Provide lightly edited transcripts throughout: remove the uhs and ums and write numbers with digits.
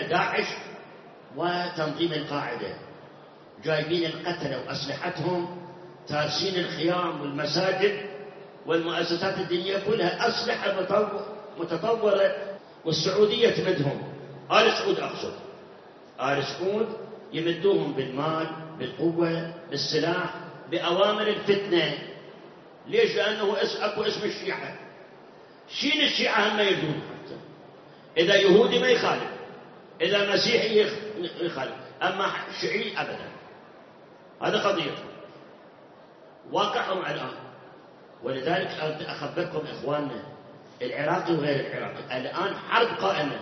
داعش وتنظيم القاعدة، جايبين القتلة وأسلحتهم، تارسين الخيام والمساجد والمؤسسات الدينية كلها أسلحة متطورة، والسعودية تمدهم. آل سعود أقصد، آل سعود يمدوهم بالمال، بالقوة، بالسلاح، بأوامر الفتنة. ليش؟ لأنه أكو اسم الشيعة. شين الشيعة هم يجون، حتى إذا يهودي ما يخالف، إذا مسيحي يخالف، أما شيعي أبدا. هذا قضية واقعهم الآن. ولذلك أخبركم إخواننا العراقي وغير العراقي، الآن حرب قائمة،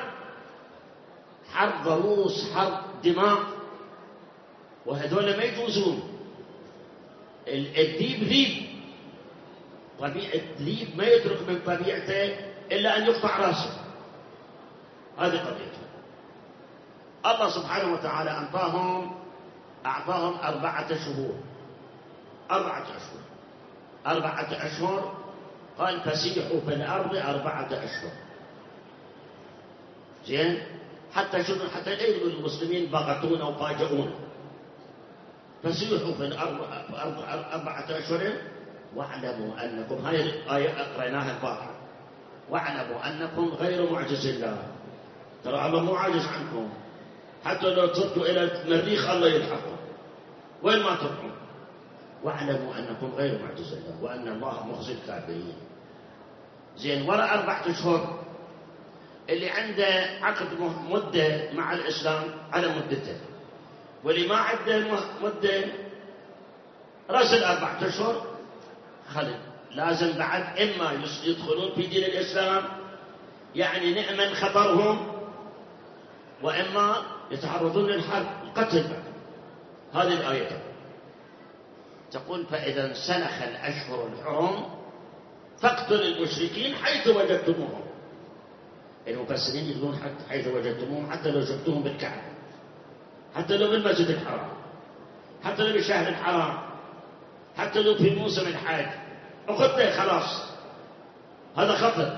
حرب ضروس، حرب دماء، وهذول ما يجوزون. الذيب ذيب، طبيعة الذيب ما يترك من طبيعته إلا أن يقطع رأسه. هذه قضيته. الله سبحانه وتعالى أعطاهم 4 شهور، 4 أشهر، قال فسيحوا في الأرض 4 أشهر. زين؟ حتى لا يقول المسلمين بغتونا وفاجئونا. فسيحوا في الأرض 4 أشهر، واعلموا أنكم، هاي الآية قرأناها البارحة، واعلموا أنكم غير معجز الله. ترى الله مو عاجز عنكم، حتى لو تصدوا إلى المريخ الله يلحقكم وين ما تروحون. واعلموا أنكم غير معجز الله وأن الله مخزي الكافرين. زين، ولا 4 أشهر اللي عنده عقد مدة مع الإسلام على مدته، واللي ما عنده مدة راسل 4 أشهر خلد. لازم بعد إما يدخلون في دين الإسلام، يعني نأمن خطرهم، وإما يتعرضون للحرب، القتل. هذه الآية تقول فإذا انسلخ الأشهر الحرم فاقتلوا المشركين حيث وجدتموهم. المفسرين يقولون حيث وجدتموهم، حتى لو شفتوهم بالكعبة، حتى لو بالمسجد الحرام، حتى لو بالشهر الحرام، حتى لو في موسم الحج، أخذته خلاص. هذا خطر.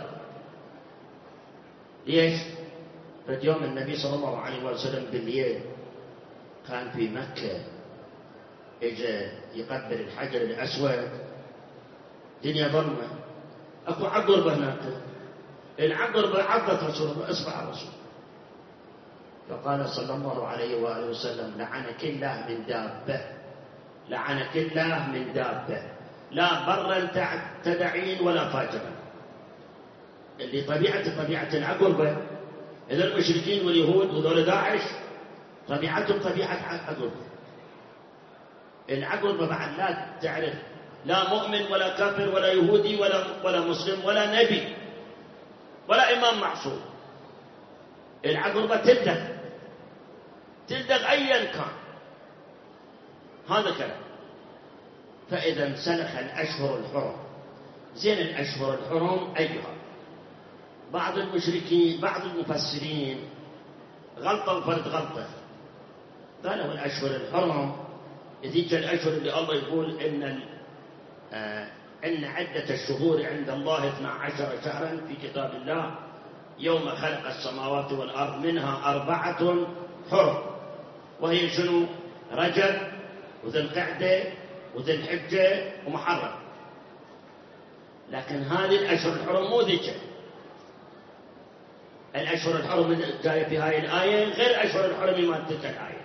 ليش؟ فاليوم النبي صلى الله عليه وسلم بالليل كان في مكة، اجى يقبل الحجر الأسود، دنيا ظلمة، اكو عقربة هناك، العقربة عضت رسول الله، اصبع الرسول، فقال صلى الله عليه وآله وسلم لعنك الله من دابة، لعنك الله من دابة، لا برا تدعين ولا فاجرا. اللي طبيعة العقربة، إذا المشركين واليهود وذول داعش طبيعتهم طبيعة عقربة. العقربة بعد لا تعرف لا مؤمن ولا كافر ولا يهودي ولا مسلم ولا نبي ولا إمام معصوم. العقربة تلدغ أيا كان. هذا كلام. فإذا انسلخ الأشهر الحرم. زين، الأشهر الحرم أيها، بعض المشركين، بعض المفسرين غلطة وفرد غلطة، قالوا الأشهر الحرم ذيك الأشهر اللي الله يقول إن عدة الشهور عند الله 12 شهرا في كتاب الله يوم خلق السماوات والأرض منها 4 حرم، وهي شنو؟ رجب وذي القعدة وذي الحجة ومحرم. لكن هذه الأشهر الحرم مو ذيك. الأشهر الحرم جاية في هاي الآية غير أشهر الحرم ما تلك الآية.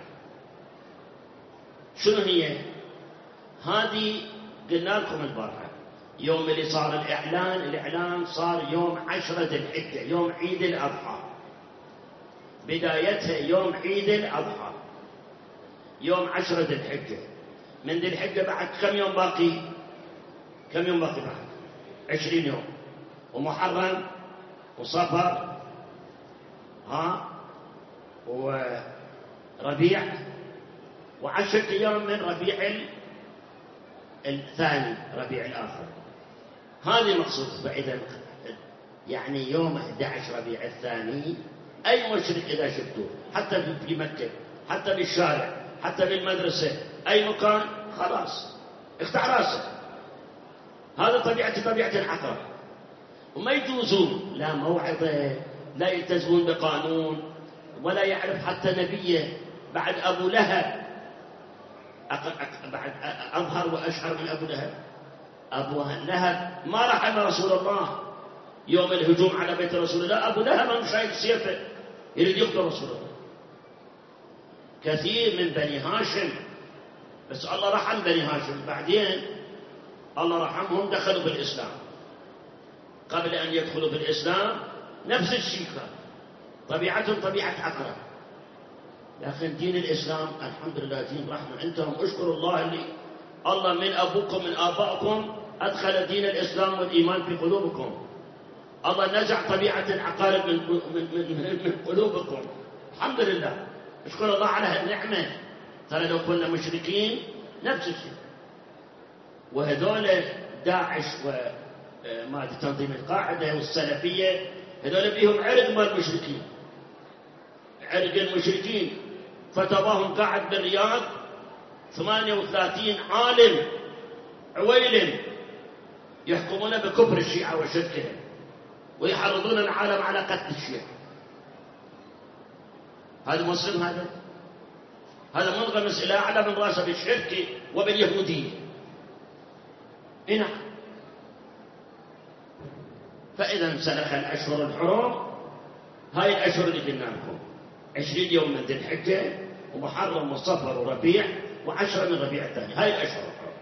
شنو هي؟ هذه قلنا لكم البارحة، يوم اللي صار الإعلان صار يوم 10 ذي الحجة، يوم عيد الأضحى، بدايتها يوم عيد الأضحى، يوم 10 ذي الحجة. من ذي الحجة بعد كم يوم باقي؟ كم يوم باقي بعد؟ 20 يوم، ومحرم وصفر وربيع، و10 أيام من ربيع الثاني، ربيع الآخر. هذه مقصود. فإذا يعني يوم 11 ربيع الثاني أي مشرك إذا شفتوه، حتى في مكة، حتى بالشارع، حتى بالمدرسة، أي مكان، خلاص اقطع راسه. هذا طبيعة العقرب. وما يجوزون لا موعظة، لا يلتزمون بقانون، ولا يعرف حتى نبيه بعد أبو لهب، بعد أظهر وأشهر من أبو لهب. أبو لهب ما رحم رسول الله يوم الهجوم على بيت رسول الله، أبو لهب شايل سيفه يريد يقتل رسول الله. كثير من بني هاشم، بس الله رحم بني هاشم، بعدين الله رحمهم دخلوا بالإسلام. قبل أن يدخلوا بالإسلام نفس الشيء كان، طبيعتهم طبيعة عقرب، لكن دين الإسلام الحمد لله دين رحمة. أنتم اشكروا الله اللي الله من أبوكم من آبائكم أدخل دين الإسلام والإيمان في قلوبكم. الله نزع طبيعة العقارب من قلوبكم، الحمد لله. اشكر الله على هالنعمة. ترى لو كنا مشركين نفس الشيء. وهذول داعش وما تنظيم القاعدة والسلفية، هذول بيهم عرق مال المشركين، عرق المشركين. فتواهم قاعد بالرياض 38 عالم عويلم يحكمون بكفر الشيعة وشركهم، ويحرضون العالم على قتل الشيعة. هذا مسلم؟ هذا منغمس إلى أعلى من راسه بالشرك وباليهودية. نعم. فإذا انسلخ الأشهر الحرم، هاي الأشهر اللي قلنا لكم 20 يوم من ذي الحجة ومحرم وصفر وربيع و10 من ربيع الثاني، هاي الأشهر الحرم.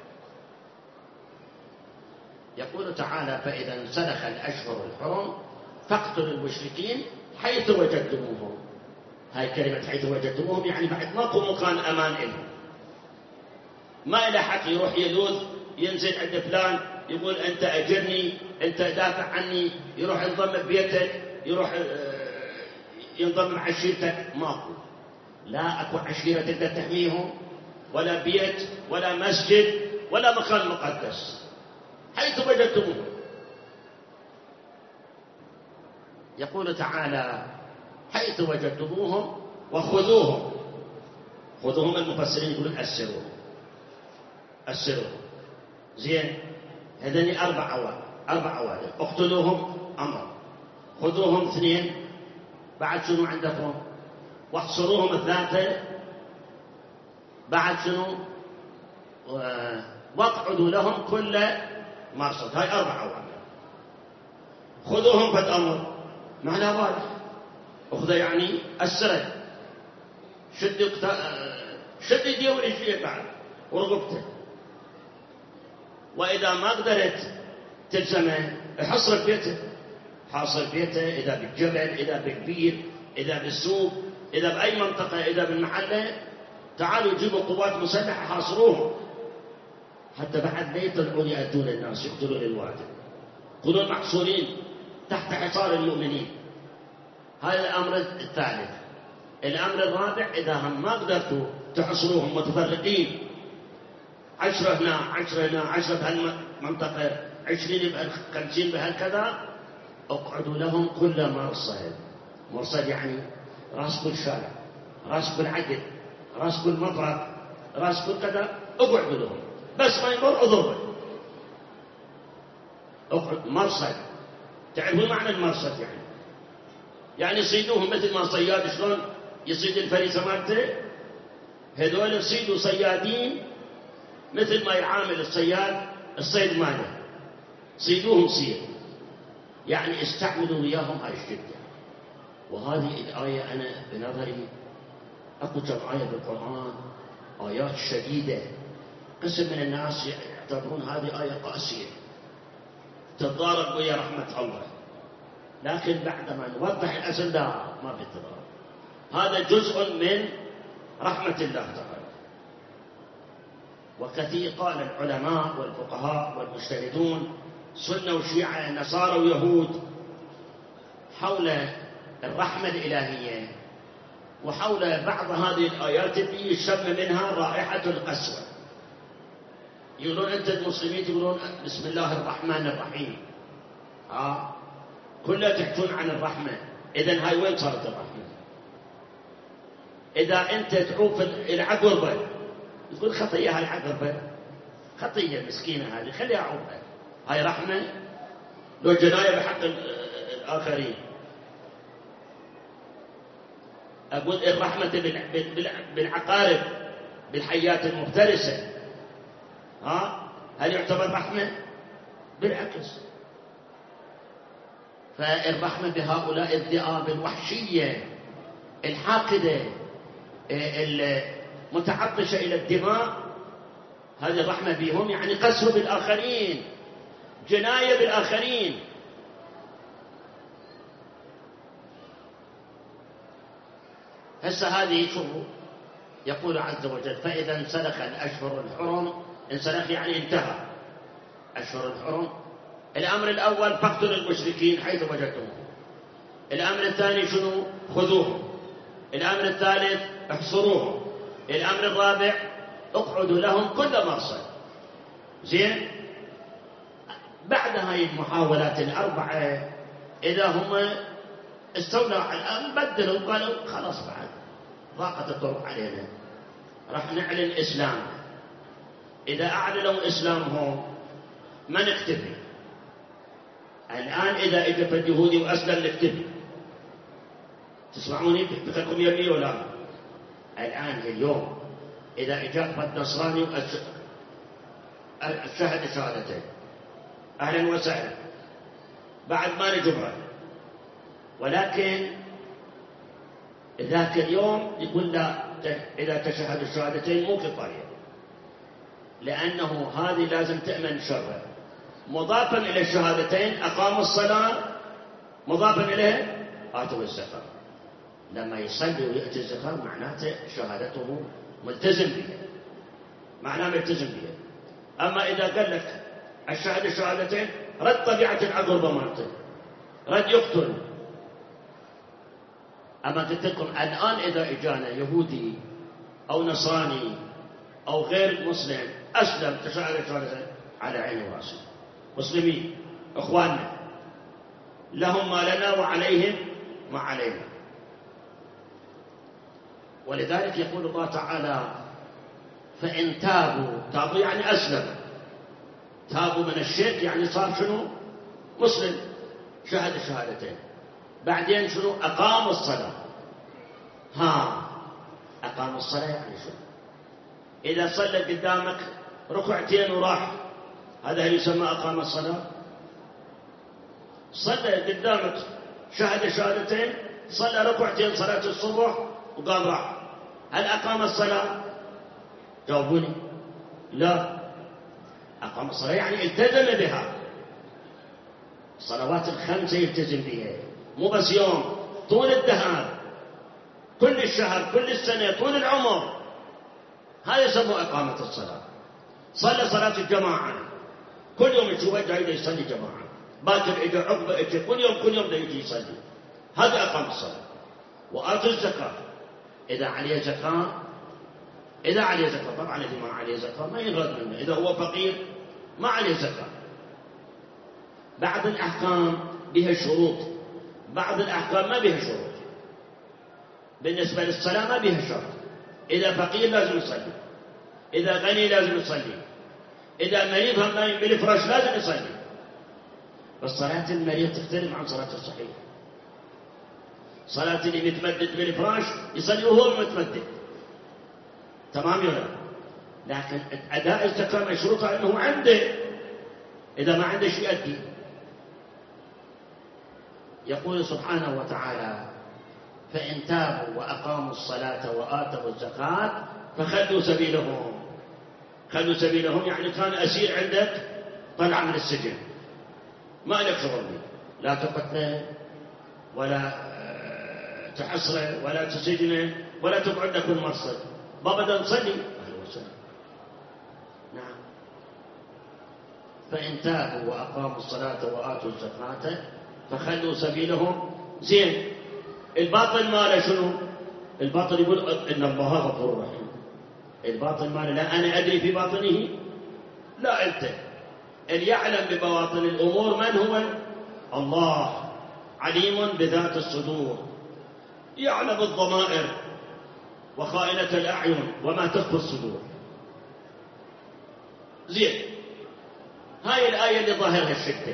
يقول تعالى: فإذا انسلخ الأشهر الحرم فاقتلوا المشركين حيث وجدتموهم. هاي كلمة حيث وجدتموهم يعني بعد ماكو مكان أمان لهم، ما إلى حق يروح يلوذ ينزل عند فلان يقول أنت أجرني، أنت دافع عني، يروح ينضم ببيتك، يروح ينضم مع عشيرتك. ماكو، لا أكو عشيرة تقدر تحميهم، ولا بيت ولا مسجد ولا مكان مقدس. حيث وجدتموهم. يقول تعالى: حيث وجدتموهم وخذوهم. خذوهم المفسرين يقولون أسروهم. زين، هذني 4 أوامر. اقتلوهم أمر، خذوهم 2، بعد شنو عندكم؟ واحصروهم 3، بعد شنو؟ واقعدوا لهم كل مرصد. هاي 4 أوامر. خذوهم فد أمر معناه واضح، أخذ يعني السرد، شد يديه ورجليه بعد ورقبته. وإذا ما قدرت تلزمه حصر بيته، حاصر بيته، إذا بالجبل، إذا بالبير، إذا بالسوق، إذا بأي منطقة، إذا بالمحلة. تعالوا جيبوا قوات مسلحة حاصروهم حتى بعد لا يطلعون يأتون الناس يقتلون الوادي، يكونون محصورين تحت حصار المؤمنين. هذا الأمر الثالث. الأمر الرابع: إذا هم ما قدرتوا تحصروهم متفرقين، 10 هنا 10 هنا 10 بهالمنطقة، 20 50 بهالكذا، اقعدوا لهم كل مرصد. مرصد يعني راس كل شارع، راس كل عقد، راس كل مطرق، راس كل كذا، اقعدوا لهم، بس ما يمر اضربه. اقعد مرصد. تعرفون معنى المرصد؟ يعني يصيدوهم مثل ما صياد شلون يصيد الفريسة مالته، هذول يصيدوا صيادين مثل ما يعامل الصياد الصيد ماله، صيدوهم صيد، يعني استعملوا وياهم هاي الشدة. وهذه الآية أنا بنظري أكو كم آية بالقرآن آيات شديدة، قسم من الناس يعتبرون هذه آية قاسية تتضارب ويا رحمة الله، لكن بعدما نوضح الأصل لا، ما بالتضارب، هذا جزء من رحمة الله تعالى. وكثير قال العلماء والفقهاء والمجتهدون سنة وشيعة نصارى ويهود حول الرحمة الإلهية وحول بعض هذه الآيات اللي يشم منها رائحة القسوة. يقولون أنت المسلمين تقولون بسم الله الرحمن الرحيم، كلها تحكون عن الرحمة، إذن هاي وين صارت الرحمة؟ إذا أنت تعوف العقربة تقول خطية، هاي العقربة خطية مسكينة هذه خليها عوفها، هاي رحمة؟ لو جناية بحق الآخرين. أقول الرحمة بالعقارب، بالحيات المفترسة، هل يعتبر رحمة؟ بالعكس. فالرحمة بهؤلاء الذئاب الوحشية الحاقدة المتعطشة إلى الدماء، هذه الرحمة بهم يعني قسوة بالآخرين، جناية بالآخرين. هسه هذه شوفوا يقول عز وجل: فإذا انسلخ الأشهر الحرم، انسلخ يعني انتهى أشهر الحرم. الأمر الأول: فاقتلوا المشركين حيث وجدتموهم. الأمر الثاني شنو؟ خذوهم. الأمر الثالث: احصروهم. الأمر الرابع: اقعدوا لهم كل مرصد. زين؟ بعد هاي المحاولات الأربعة إذا هم استولوا على الأمر بدلوا، قالوا خلاص بعد ضاقت الطرق علينا، راح نعلن إسلام. إذا أعلنوا إسلامهم ما نكتفي. الآن إذا إجت اليهودي وأسلم نكتفي. تسمعوني بخلكم يبي ولا؟ الآن اليوم إذا إجت النصراني الشهد شهادتين أهلا وسهلا، بعد ما نجبره. ولكن ذاك اليوم يقول لا، إذا تشهد الشهادتين مو كفاية، لأنه هذه لازم تأمن شره. مضافا إلى الشهادتين أقاموا الصلاة، مضافا إليها آتوا الزكاة. لما يصلي ويأتي الزكاة معناته شهادته ملتزم بها، معناه ملتزم بها. أما إذا قال لك الشهادة الشهادتين، رد طبيعة العقربة مالته، رد يقتل. أما قلت لكم الآن إذا إجانا يهودي أو نصراني أو غير مسلم أسلم تشهد شهادتين، على عيني وراسي، مسلمين إخواننا، لهم ما لنا وعليهم ما علينا. ولذلك يقول الله تعالى: فإن تابوا يعني أسلم، تابوا من الشرك يعني صار شنو؟ مسلم، شهد الشهادتين. بعدين شنو؟ أقاموا الصلاة. أقاموا الصلاة يعني شنو؟ إذا صلى قدامك ركعتين وراح، هذا يسمى أقام الصلاة؟ صلى قدامك شهد شهادتين، صلى ركعتين صلاة الصبح وقام راح، هل أقام الصلاة؟ جاوبوني. لا. أقام الصلاة يعني التزم بها، الصلوات الخمسة يلتزم بها، مو بس يوم، طول الدهر، كل الشهر، كل السنة، طول العمر. هذا يسمى إقامة الصلاة. صلى صلاة الجماعة، كل يوم تشوفه جاي يصلي جماعة، باكر إجا عقبة إجا، كل يوم يجي يصلي، هذا أقام الصلاة. وآتوا الزكاة إذا عليه زكاة، إذا عليه زكاة. طبعا إذا ما عليه زكاة ما ينرد منه، إذا هو فقير ما عليه زكاة. بعض الأحكام بها شروط، بعض الأحكام ما بها شروط. بالنسبة للصلاة ما بها شرط، إذا فقير لازم يصلي، إذا غني لازم يصلي، إذا مريض هم نايم بالفراش لازم يصلي. فالصلاة المريض تختلف عن صلاة الصحيح. صلاة اللي متمدد بالفراش يصلي وهو متمدد، تمام ولا؟ لكن أداء الزكاة مشروطة أنه عنده، إذا ما عنده شيء يؤدي. يقول سبحانه وتعالى: فإن تابوا وأقاموا الصلاة وآتوا الزكاة فخلوا سبيلهم. خلوا سبيلهم يعني كان أسير عندك، طلع من السجن، ما لك شغل به، لا تقتله ولا تحصره ولا تسجنه ولا تقعد لك المرصد، بابدا صلي. نعم. فإن تابوا وأقاموا الصلاة وآتوا الزكاة فخلوا سبيلهم. زين، الباطل ماله شنو؟ الباطل يقول إن الله غفور رحيم. الباطل ماله لا أنا أدري في باطنه، لا أنت. اللي يعلم ببواطن الأمور من هو؟ الله، عليم بذات الصدور، يعلم الضمائر وخائنة الأعين وما تخفي الصدور. زين، هاي الآية اللي ظاهرها الشدة.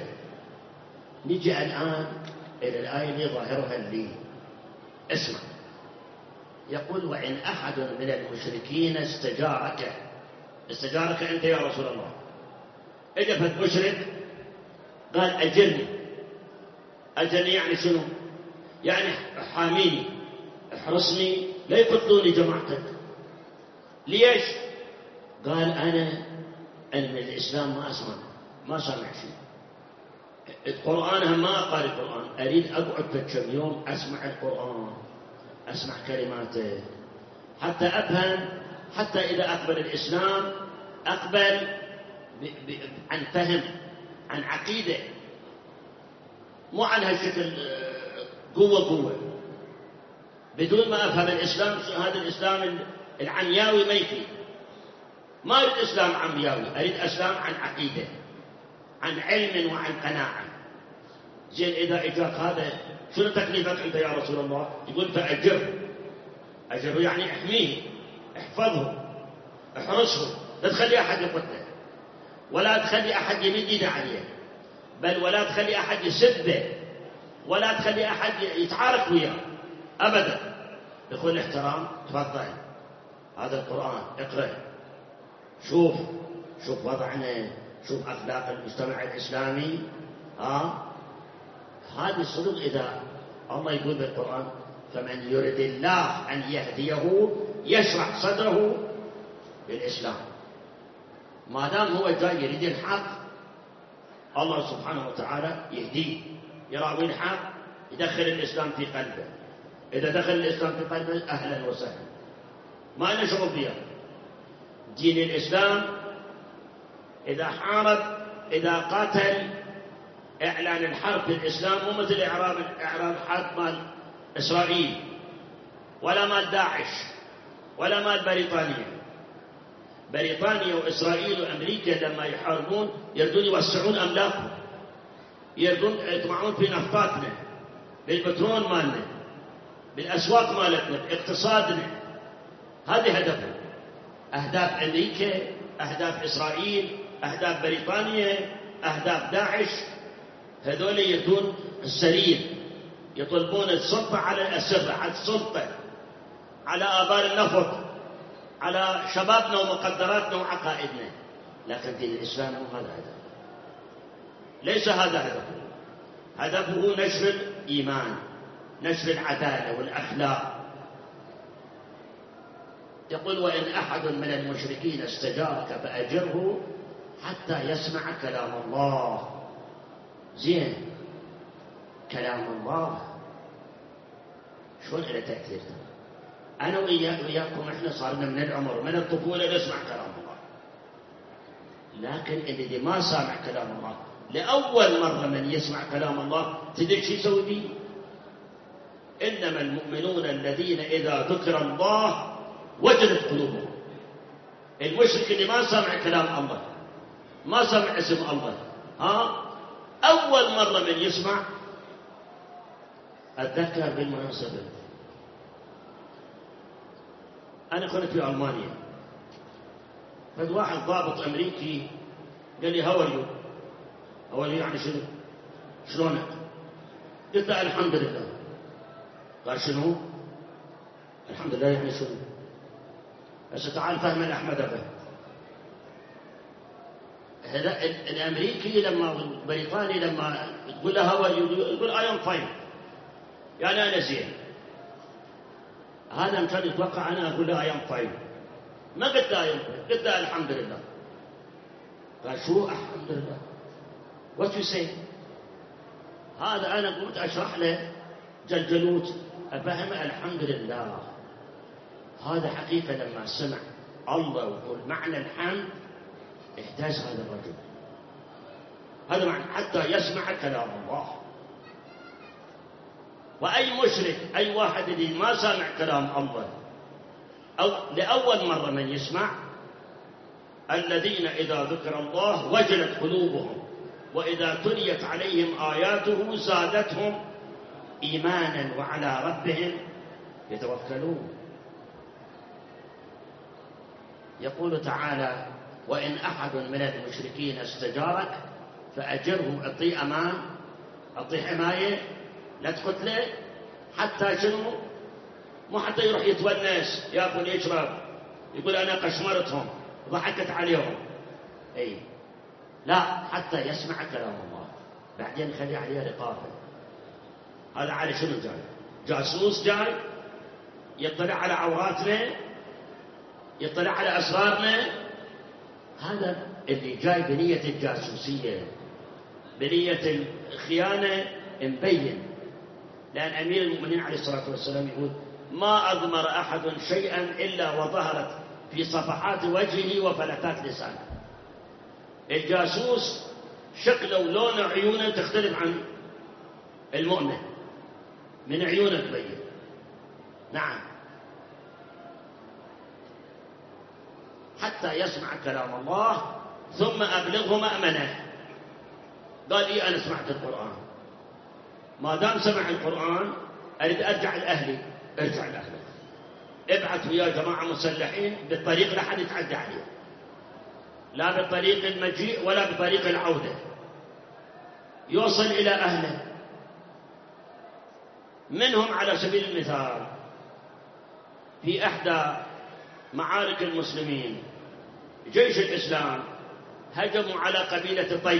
نجي الآن إلى الآية اللي ظاهرها اللين. اسمع: يقول وإن أحد من المشركين استجارك أنت يا رسول الله، إذا فت مشرك قال أجرني يعني شنو؟ يعني حاميني، احرصني لا يقتلوني جماعتك. ليش؟ قال أنا من الإسلام ما سامع شيء، القرآن هم ما أقرأ القرآن، أريد أقعد كم يوم أسمع القرآن، أسمع كلماته حتى أفهم، حتى إذا أقبل الإسلام أقبل عن فهم، عن عقيدة، مو عن هالشكل قوة بدون ما أفهم الإسلام. هذا الإسلام العمياوي ما يفيد، ما أريد إسلام عمياوي، أريد إسلام عن عقيدة، عن علم وعن قناعة. زين إذا إجاك هذا شنو تكليفك أنت يا رسول الله؟ يقول فأجره يعني احميه، احفظه، احرسه، لا تخلي أحد يقتله، ولا تخلي أحد يمد يده عليه، بل ولا تخلي أحد يسبه، ولا تخلي أحد يتعارك وياه أبدا، بكل احترام. تفضل هذا القرآن اقرأ، شوف وضعنا، شوف أخلاق المجتمع الإسلامي. هذه الصدق. إذا الله يقول بالقرآن فمن يرد الله أن يهديه يشرح صدره للإسلام، ما دام هو جاي يريد الحق الله سبحانه وتعالى يهديه، يراوي الحق، يدخل الإسلام في قلبه. إذا دخل الإسلام في قلبه أهلا وسهلا، ما لنا شغل فيها. دين الإسلام إذا حارب، إذا قاتل، إعلان الحرب في الإسلام مو مثل إعلان حرب مال إسرائيل ولا مال داعش ولا مال بريطانيا وإسرائيل وأمريكا لما يحاربون يردون يوسعون أملاكهم، يردون يطمعون في نفطاتنا، بالبترول مالنا، بالأسواق مالتنا، باقتصادنا. هذه هدفهم، أهداف أمريكا، أهداف إسرائيل، أهداف بريطانيا، أهداف داعش. هذول يردون السرير، يطلبون السلطة على الأسرة، على السلطة، على آبار النفط، على شبابنا ومقدراتنا وعقائدنا. لكن دين الإسلام مو هذا هدفه، ليس هذا هدفه. هدفه نشر الإيمان، نشر العدالة والأخلاق. يقول وإن أحد من المشركين استجارك فأجره حتى يسمع كلام الله. زين، كلام الله شلون له تأثير؟ أنا وياكم إحنا صارنا من العمر، من الطفولة نسمع كلام الله، لكن اللي ما سامع كلام الله لأول مرة من يسمع كلام الله تدري شو يسوي به؟ إنما المؤمنون الذين إذا ذكر الله وجلت قلوبهم. المشرك اللي ما سمع كلام الله، ما سمع اسم الله، أول مرة من يسمع. أتذكر بالمناسبة أنا كنت في ألمانيا، فد واحد ضابط أمريكي قال لي هاو ار يو يعني شنو؟ شلونك؟ قلت له الحمد لله. قال شنو؟ الحمد لله يعني شنو؟ هسه تعال فهم الأحمد أبا. الأمريكي لما البريطاني لما تقول له هاو ار يو يقول I am fine، يعني أنا زين. هذا كان يتوقع أنا أقول له I am fine، ما قلت له I am fine، قلت له الحمد لله. قال شو الحمد لله؟ what you say؟ هذا أنا قلت أشرح له جلجلوت أفهمه الحمد لله. هذا حقيقة لما سمع الله ويقول معنى الحمد احتاج هذا الرجل، هذا معنى حتى يسمع كلام الله. وأي مشرك، أي واحد اللي ما سمع كلام الله أو لأول مرة من يسمع، الذين إذا ذكر الله وجلت قلوبهم وإذا تليت عليهم آياته زادتهم إيمانا وعلى ربهم يتوكلون. يقول تعالى وإن أحد من المشركين استجارك فأجره، أعطيه أمان، أعطيه حماية، لا تقتله حتى شنو؟ مو حتى يروح يتونس ياكل يشرب يقول أنا قشمرتهم ضحكت عليهم. أي لا، حتى يسمع كلام الله، بعدين خلي عليه رقابة. هذا على شنو جاي؟ جاسوس جاي يطلع على عوراتنا، يطلع على أسرارنا. هذا اللي جاي بنية الجاسوسية، بنية الخيانة مبين. لأن أمير المؤمنين عليه الصلاة والسلام يقول ما أضمر أحد شيئا إلا وظهرت في صفحات وجهه وفلتات لسانه. الجاسوس شكله ولون عيونه تختلف عن المؤمن، من عيونه تبين. نعم، حتى يسمع كلام الله ثم أبلغه مأمنه. قال إيه أنا سمعت القرآن، ما دام سمع القرآن أريد أرجع لأهلي. ارجع لأهلك، ابعث ويا جماعة مسلحين بالطريق لا حد يتعدى عليه، لا بطريق المجيء ولا بطريق العودة، يوصل إلى أهله. منهم على سبيل المثال في إحدى معارك المسلمين جيش الإسلام هجموا على قبيلة طي.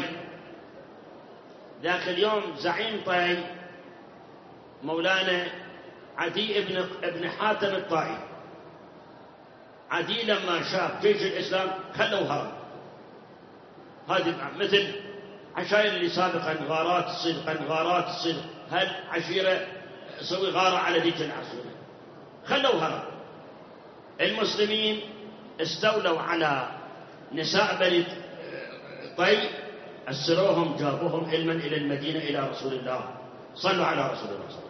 ذاك اليوم زعيم طي مولانا عدي ابن حاتم الطائي. عدي لما شاف جيش الإسلام خلوا هرب. هذه مثل عشائر اللي سابقا غارات تصير هالعشيرة تسوي غارة على ذيك العشيرة، خلوا هرب. المسلمين استولوا على نساء بني طي، أسروهم جابوهم علما إلى المدينة إلى رسول الله. صلوا على رسول الله صلى الله عليه وسلم.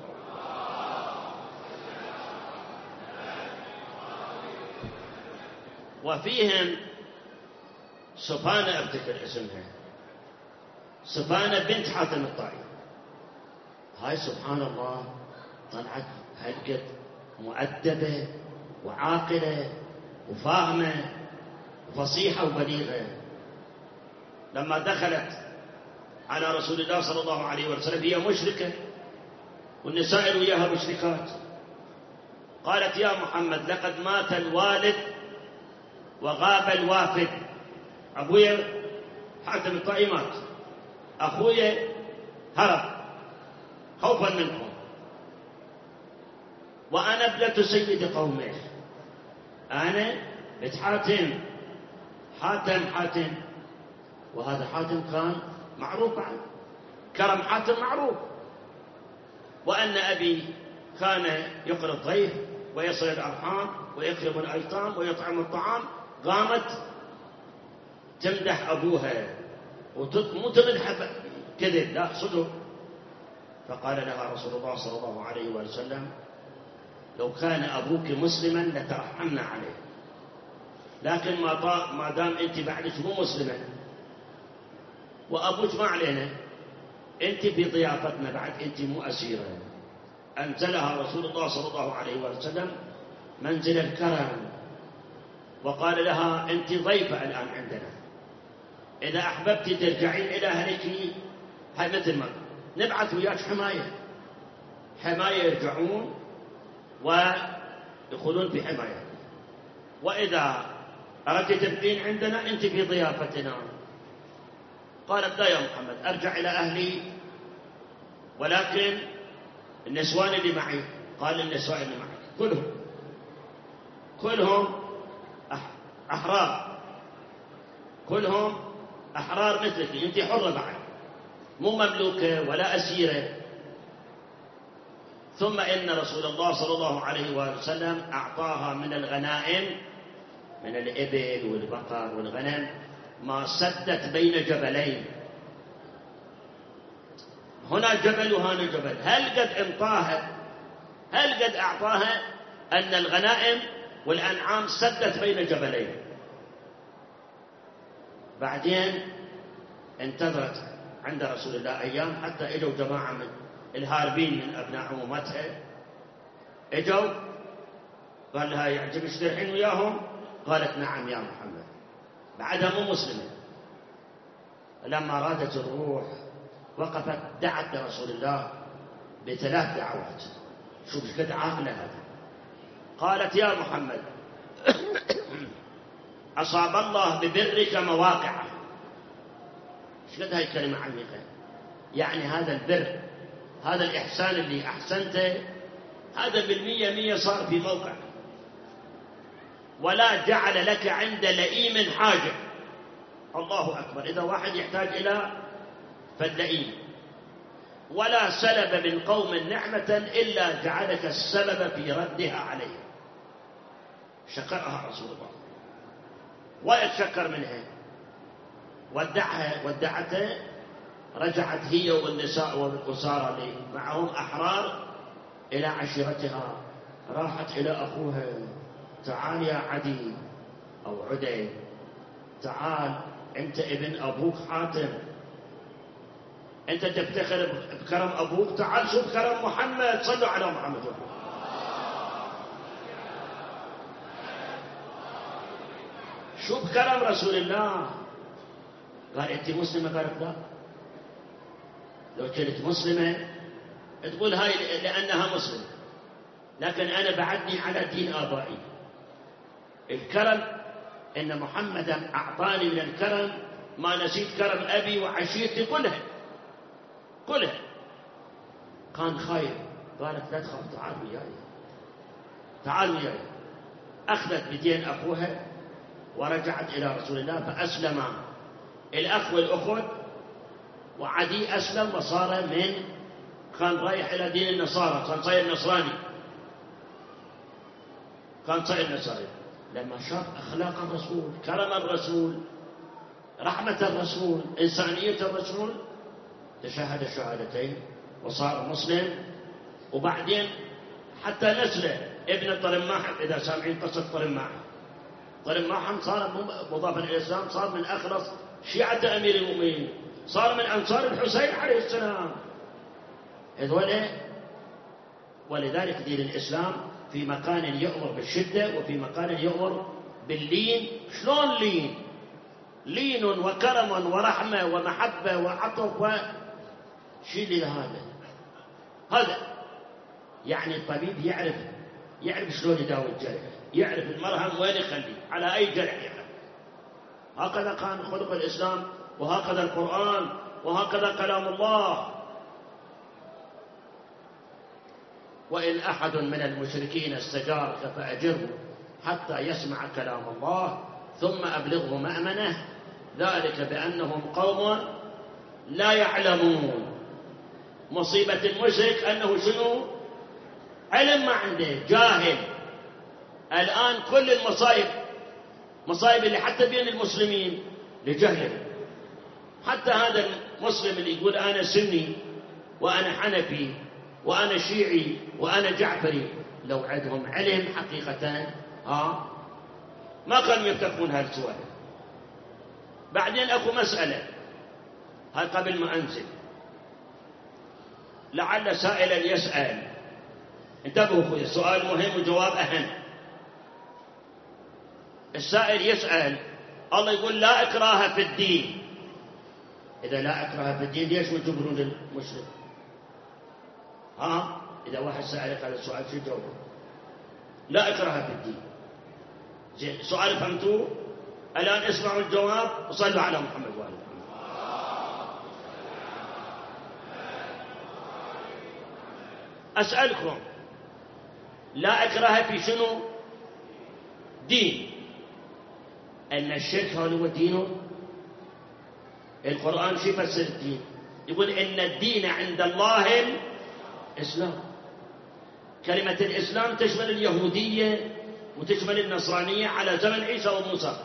وفيهم سفانة، افتكر اسمها سفانة بنت حاتم الطائي. هاي سبحان الله طلعت هلقت مؤدبة وعاقلة وفاهمة وفصيحة وبليغة. لما دخلت على رسول الله صلى الله عليه وسلم هي مشركة والنساء اللي وياها مشركات، قالت يا محمد لقد مات الوالد وغاب الوافد. أبويا حاتم الطائي مات، أخويا هرب خوفا منكم، وأنا ابنة سيد قومه. أنا بنت حاتم. وهذا حاتم كان معروف عنه، كرم حاتم معروف. وأن أبي كان يقري الضيف ويصل الأرحام ويكرم الأيتام ويطعم الطعام. قامت تمدح أبوها مو تمدح كذب، لا صدق. فقال لها رسول الله صلى الله عليه وسلم لو كان أبوك مسلما لترحمنا عليه، لكن ما دام أنت بعدك مو مسلمة وأبوك ما علينا، أنت في ضيافتنا بعد، أنت مو أسيرة. أنزلها رسول الله صلى الله عليه وسلم منزل الكرم، وقال لها أنت ضيفة الآن عندنا، إذا أحببت ترجعين إلى أهلك هاي مثل ما نبعث وياك حماية يرجعون ويدخلون في حماية. وإذا أردت تبقين عندنا أنت في ضيافتنا. قالت لا يا محمد، أرجع إلى أهلي، ولكن النسوان اللي معي. قال النسوان اللي معي كلهم أحرار، كلهم أحرار مثلك، أنت حرة بعد، مو مملوكة ولا أسيرة. ثم إن رسول الله صلى الله عليه وسلم أعطاها من الغنائم، من الإبل والبقر والغنم، ما سدت بين جبلين، هنا جبل وهنا جبل. هل قد أعطاها أن الغنائم والأنعام سدت بين جبلين. بعدين انتظرت عند رسول الله أيام حتى إجوا جماعة من الهاربين من أبناء عمومتها، إجوا قال لها يعجبك ترحين وياهم؟ قالت نعم يا محمد، بعدها مو مسلمة. لما أرادت الروح وقفت دعت لرسول الله ب3 دعوات. شوف قد عاقلة هذا، قالت يا محمد أصاب الله ببرك مواقعه. ايش قد هاي الكلمة عميقة؟ يعني هذا البر، هذا الإحسان اللي أحسنته، هذا بالمية صار في موقع، ولا جعل لك عند لئيم حاجة. الله أكبر. إذا واحد يحتاج إلى فاللئيم، ولا سلب من قوم نعمة إلا جعلك السبب في ردها عليه. شكرها رسول الله ويتشكر منها، ودعته، رجعت هي والنساء والأسارة اللي معهم أحرار إلى عشيرتها، راحت إلى أخوها، تعال يا عدي أو عدي، تعال أنت ابن أبوك حاتم، أنت تفتخر بكرم أبوك، تعال شوف كرم محمد، صلوا على محمد. شوف كرم رسول الله. قال أنت مسلمة؟ قالت لا. لو كنت مسلمة تقول هاي لأنها مسلمة، لكن أنا بعدني على دين آبائي. الكرم إن محمدا أعطاني من الكرم ما نسيت كرم أبي وعشيرتي كلها. كان خايف. قالت لا تخاف، تعال وياي، تعال وياي. أخذت بدين أخوها ورجعت إلى رسول الله، فأسلم الأخ والأخت، وعدي أسلم وصار كان رايح إلى دين النصارى، كان صاير نصراني، لما شاف أخلاق الرسول، كرم الرسول، رحمة الرسول، إنسانية الرسول، تشهد الشهادتين وصار مسلم. وبعدين حتى نسله ابن طرماح، إذا سامعين قصة طرماح صار مضافا إلى الإسلام، صار من أخلص شيعة أمير المؤمنين، صار من أنصار الحسين عليه السلام. هذول. ولذلك دين الإسلام في مكان يؤمر بالشدة وفي مكان يؤمر باللين. شلون لين؟ لين وكرم ورحمة ومحبة وعطف وشيء لهذا. هذا يعني الطبيب يعرف شلون يداوي الجرح، يعرف المرهم وين يخليه على أي جرح يخليه. هكذا كان خلق الإسلام، وهكذا القرآن، وهكذا كلام الله. وإن أحد من المشركين استجارك فأجره حتى يسمع كلام الله ثم أبلغه مأمنه، ذلك بأنهم قوم لا يعلمون. مصيبة المشرك أنه شنو؟ علم ما عنده، جاهل. الآن كل مصايب اللي حتى بين المسلمين لجهله. حتى هذا المسلم اللي يقول أنا سني وأنا حنفي وأنا شيعي وأنا جعفري، لو عندهم علم حقيقة ما كانوا يفتقون هالسؤال. بعدين أكو مسألة هاي قبل ما أنزل، لعل سائلا يسأل. انتبهوا أخوي، السؤال مهم وجواب أهم. السائل يسأل، الله يقول لا إكراه في الدين. إذا لا إكراه في الدين ليش تجبرون المسلم؟ إذا واحد سألك هذا السؤال شو جوابه؟ لا إكراه في الدين. زين، سؤال فهمتوه؟ الآن اسمعوا الجواب وصلوا على محمد وآل محمد. أسألكم، لا إكراه في شنو؟ دين. أن الشرك هو دينه. القرآن شو يفسر الدين؟ يقول إن الدين عند الله الإسلام. كلمة الإسلام تشمل اليهودية وتشمل النصرانية على زمن عيسى وموسى.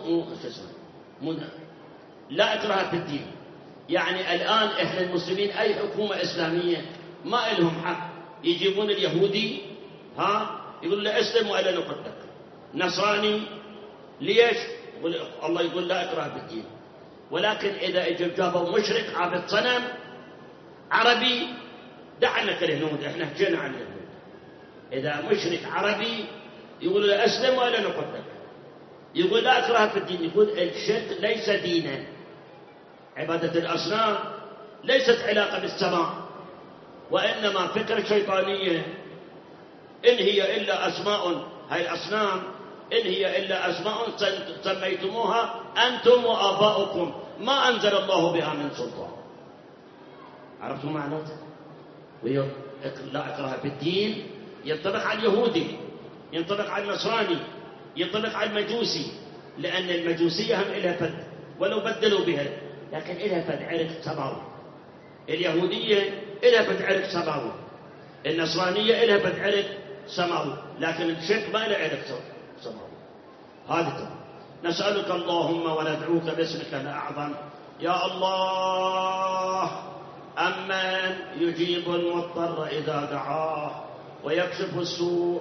لا إكراه في الدين. يعني الآن إحنا المسلمين أي حكومة إسلامية ما لهم حق يجيبون اليهودي يقول له اسلم وإلا نقتلك. نصراني ليش؟ الله يقول لا إكراه في الدين. ولكن إذا جابوا مشرك عابد صنم عربي، دعنا كالهنود، احنا حكينا عن الهنود. إذا مشرك عربي يقول له أسلم ولا نقتلك، يقول لا إكراه في الدين. يقول الشرك ليس دينا. عبادة الأصنام ليست علاقة بالسماء، وإنما فكرة شيطانية. إن هي إلا أسماء، هاي الأصنام إن هي إلا أسماء سميتموها أنتم وآباؤكم ما أنزل الله بها من سلطان. عرفتوا معناته؟ لا إكراه في الدين ينطبق على اليهودي، ينطبق على النصراني، ينطبق على المجوسي، لأن المجوسية هم إلها فد ولو بدلوا بها، لكن إلها فد عرق سماوي. اليهودية إلها فد عرق سماوي، النصرانية إلها فد عرق سماوي، لكن الشرك ما إلها عرق سماوي. هذا نسألك اللهم وندعوك باسمك الأعظم يا الله أمن يجيب المضطر إذا دعاه ويكشف السوء،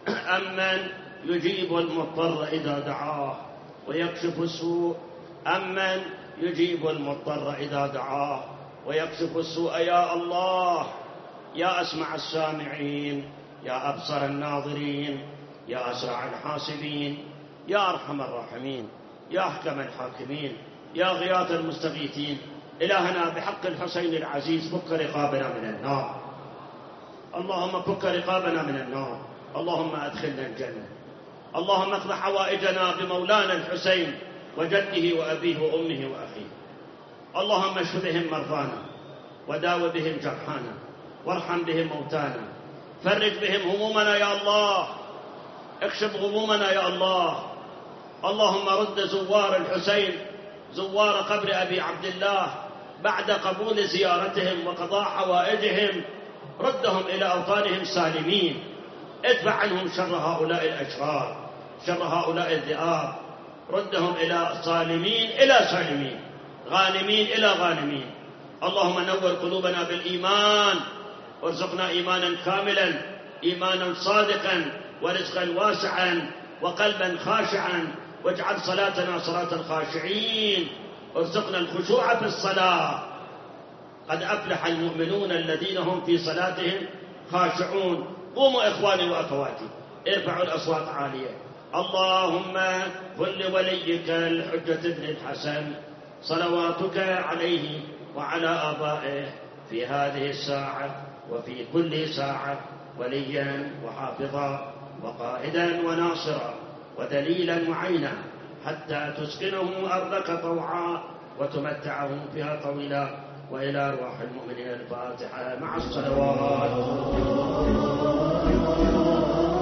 أمن يجيب المضطر إذا دعاه ويكشف السوء، أمن يجيب المضطر إذا دعاه ويكشف السوء. يا الله يا أسمع السامعين، يا أبصر الناظرين، يا أسرع الحاسبين، يا أرحم الراحمين، يا أحكم الحاكمين، يا غياث المستغيثين. إلهنا بحق الحسين العزيز فك رقابنا من النار، اللهم فك رقابنا من النار، اللهم أدخلنا الجنة، اللهم اقض حوائجنا بمولانا الحسين وجده وأبيه وأمه وأخيه. اللهم اشف بهم مرضانا وداو بهم جرحانا وارحم بهم موتانا، فرج بهم همومنا يا الله، اكشف غمومنا يا الله. اللهم رد زوار الحسين، زوار قبر أبي عبد الله بعد قبول زيارتهم وقضاء حوائجهم، ردهم إلى أوطانهم سالمين، ادفع عنهم شر هؤلاء الأشرار، شر هؤلاء الذئاب، ردهم إلى سالمين إلى سالمين، غانمين إلى غانمين. اللهم نور قلوبنا بالإيمان، وارزقنا إيمانا كاملا، إيمانا صادقا، ورزقا واسعا، وقلبا خاشعا، واجعل صلاتنا صلاة الخاشعين، وارزقنا الخشوع في الصلاة. قد أفلح المؤمنون الذين هم في صلاتهم خاشعون. قوموا إخواني وأخواتي، ارفعوا الأصوات عالية. اللهم كن لوليك الحجة بن الحسن صلواتك عليه وعلى آبائه في هذه الساعة وفي كل ساعة وليا وحافظا وقائدا وناصرا ودليلا وعينا، حتى تسكنه أرضك طوعا وتمتعه فيها طويلا. وإلى أرواح المؤمنين الفاتحة مع الصلوات.